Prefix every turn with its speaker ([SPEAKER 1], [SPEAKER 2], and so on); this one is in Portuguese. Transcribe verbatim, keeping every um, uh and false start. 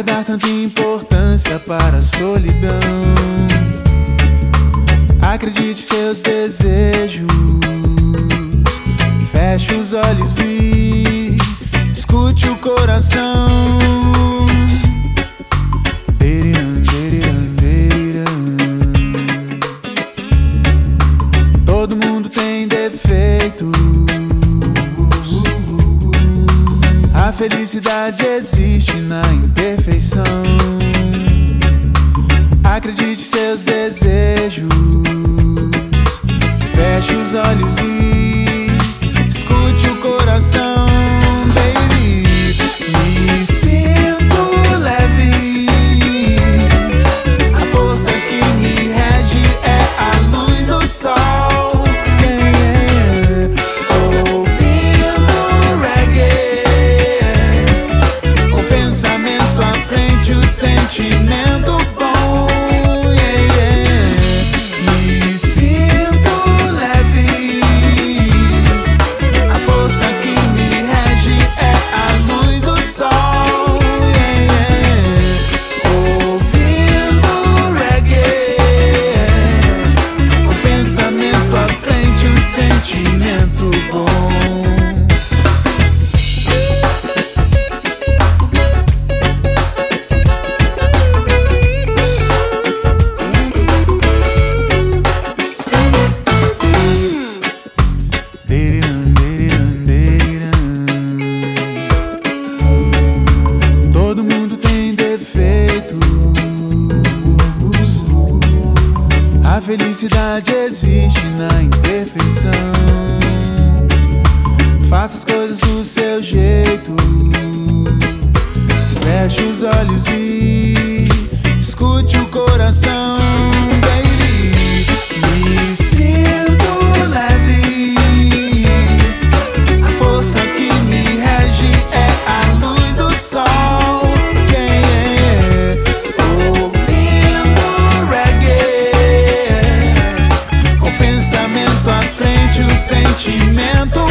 [SPEAKER 1] que dar tanta importância para a solidão? Acredite em seus desejos, feche os olhos e escute o coração. Deriran, deriran, deriran. Todo mundo tem defeitos, a felicidade existe na imperfeição. Acredite em seus desejos, feche os olhos e escute o coração. Baby, me sinto leve, a força que me rege é a luz do sol. Yeah, yeah. Ouvindo reggae, com pensamento à frente, o sentimento bom. Sentimento bom. Deriran, deriran, deriran. Todo mundo tem defeitos, a felicidade existe na imperfeição. Faça as coisas do seu jeito, feche os olhos e escute o coração. Baby, me sinto leve, a força que me rege é a luz do sol. Yeah, yeah. Ouvindo reggae, com pensamento à frente, o sentimento